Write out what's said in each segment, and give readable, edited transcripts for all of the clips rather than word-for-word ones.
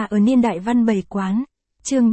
ở niên đại văn bày quán. Chương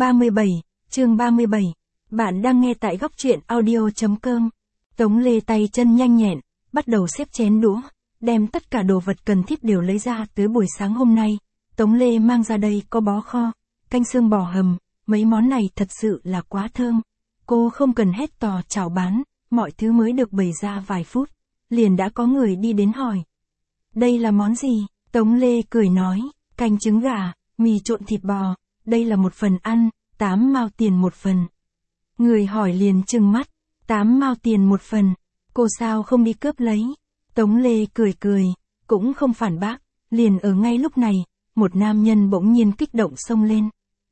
37. Bạn đang nghe tại góc truyện audio.com. Tống Lê tay chân nhanh nhẹn, bắt đầu xếp chén đũa, đem tất cả đồ vật cần thiết đều lấy ra. Tới buổi sáng hôm nay, Tống Lê mang ra đây có bó kho, canh xương bò hầm, mấy món này thật sự là quá thơm. Cô không cần hét to chào bán, mọi thứ mới được bày ra vài phút, liền đã có người đi đến hỏi. Đây là món gì? Tống Lê cười nói, canh trứng gà, mì trộn thịt bò, đây là một phần ăn, 8 mao tiền một phần. Người hỏi liền trừng mắt, 8 mao tiền một phần, cô sao không đi cướp lấy? Tống Lê cười, cũng không phản bác, liền ở ngay lúc này, một nam nhân bỗng nhiên kích động xông lên.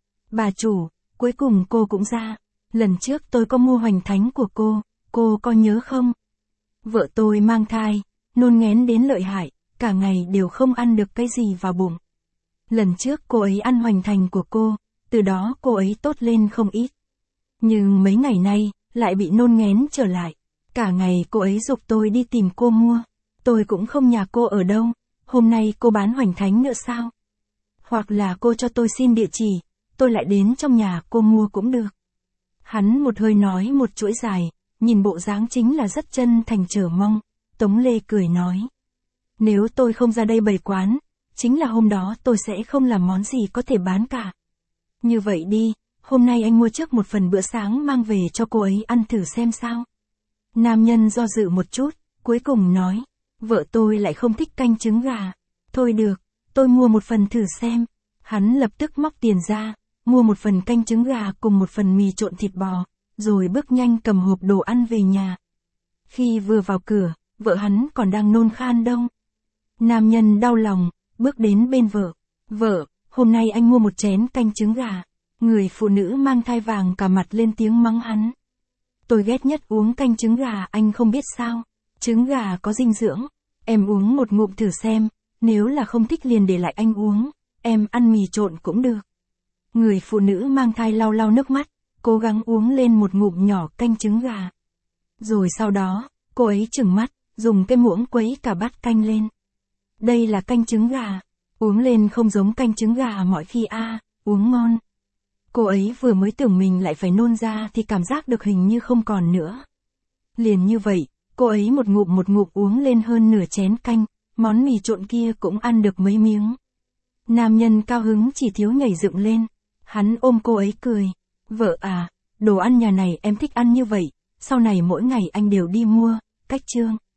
Bà chủ, cuối cùng cô cũng ra, lần trước tôi có mua hoành thánh của cô có nhớ không? Vợ tôi mang thai, nôn nghén đến lợi hại, cả ngày đều không ăn được cái gì vào bụng. Lần trước cô ấy ăn hoành thành của cô, từ đó cô ấy tốt lên không ít. Nhưng mấy ngày nay, lại bị nôn nghén trở lại. Cả ngày cô ấy giục tôi đi tìm cô mua. Tôi cũng không nhà cô ở đâu. Hôm nay cô bán hoành thánh nữa sao? Hoặc là cô cho tôi xin địa chỉ, tôi lại đến trong nhà cô mua cũng được. Hắn một hơi nói một chuỗi dài, nhìn bộ dáng chính là rất chân thành chờ mong. Tống Lê cười nói. Nếu tôi không ra đây bày quán, chính là hôm đó tôi sẽ không làm món gì có thể bán cả. Như vậy đi, hôm nay anh mua trước một phần bữa sáng mang về cho cô ấy ăn thử xem sao. Nam nhân do dự một chút, cuối cùng nói, vợ tôi lại không thích canh trứng gà. Thôi được, tôi mua một phần thử xem. Hắn lập tức móc tiền ra, mua một phần canh trứng gà cùng một phần mì trộn thịt bò, rồi bước nhanh cầm hộp đồ ăn về nhà. Khi vừa vào cửa, vợ hắn còn đang nôn khan đâu. Nam nhân đau lòng, bước đến bên vợ. Vợ, hôm nay anh mua một chén canh trứng gà. Người phụ nữ mang thai vàng cả mặt lên tiếng mắng hắn. Tôi ghét nhất uống canh trứng gà, anh không biết sao. Trứng gà có dinh dưỡng. Em uống một ngụm thử xem, nếu là không thích liền để lại anh uống. Em ăn mì trộn cũng được. Người phụ nữ mang thai lau lau nước mắt, cố gắng uống lên một ngụm nhỏ canh trứng gà. Rồi sau đó, cô ấy trừng mắt, dùng cái muỗng quấy cả bát canh lên. Đây là canh trứng gà, uống lên không giống canh trứng gà mọi khi uống ngon. Cô ấy vừa mới tưởng mình lại phải nôn ra thì cảm giác được hình như không còn nữa. Liền như vậy, cô ấy một ngụm uống lên hơn nửa chén canh, món mì trộn kia cũng ăn được mấy miếng. Nam nhân cao hứng chỉ thiếu nhảy dựng lên, hắn ôm cô ấy cười. Vợ à, đồ ăn nhà này em thích ăn như vậy, sau này mỗi ngày anh đều đi mua, cách chưa?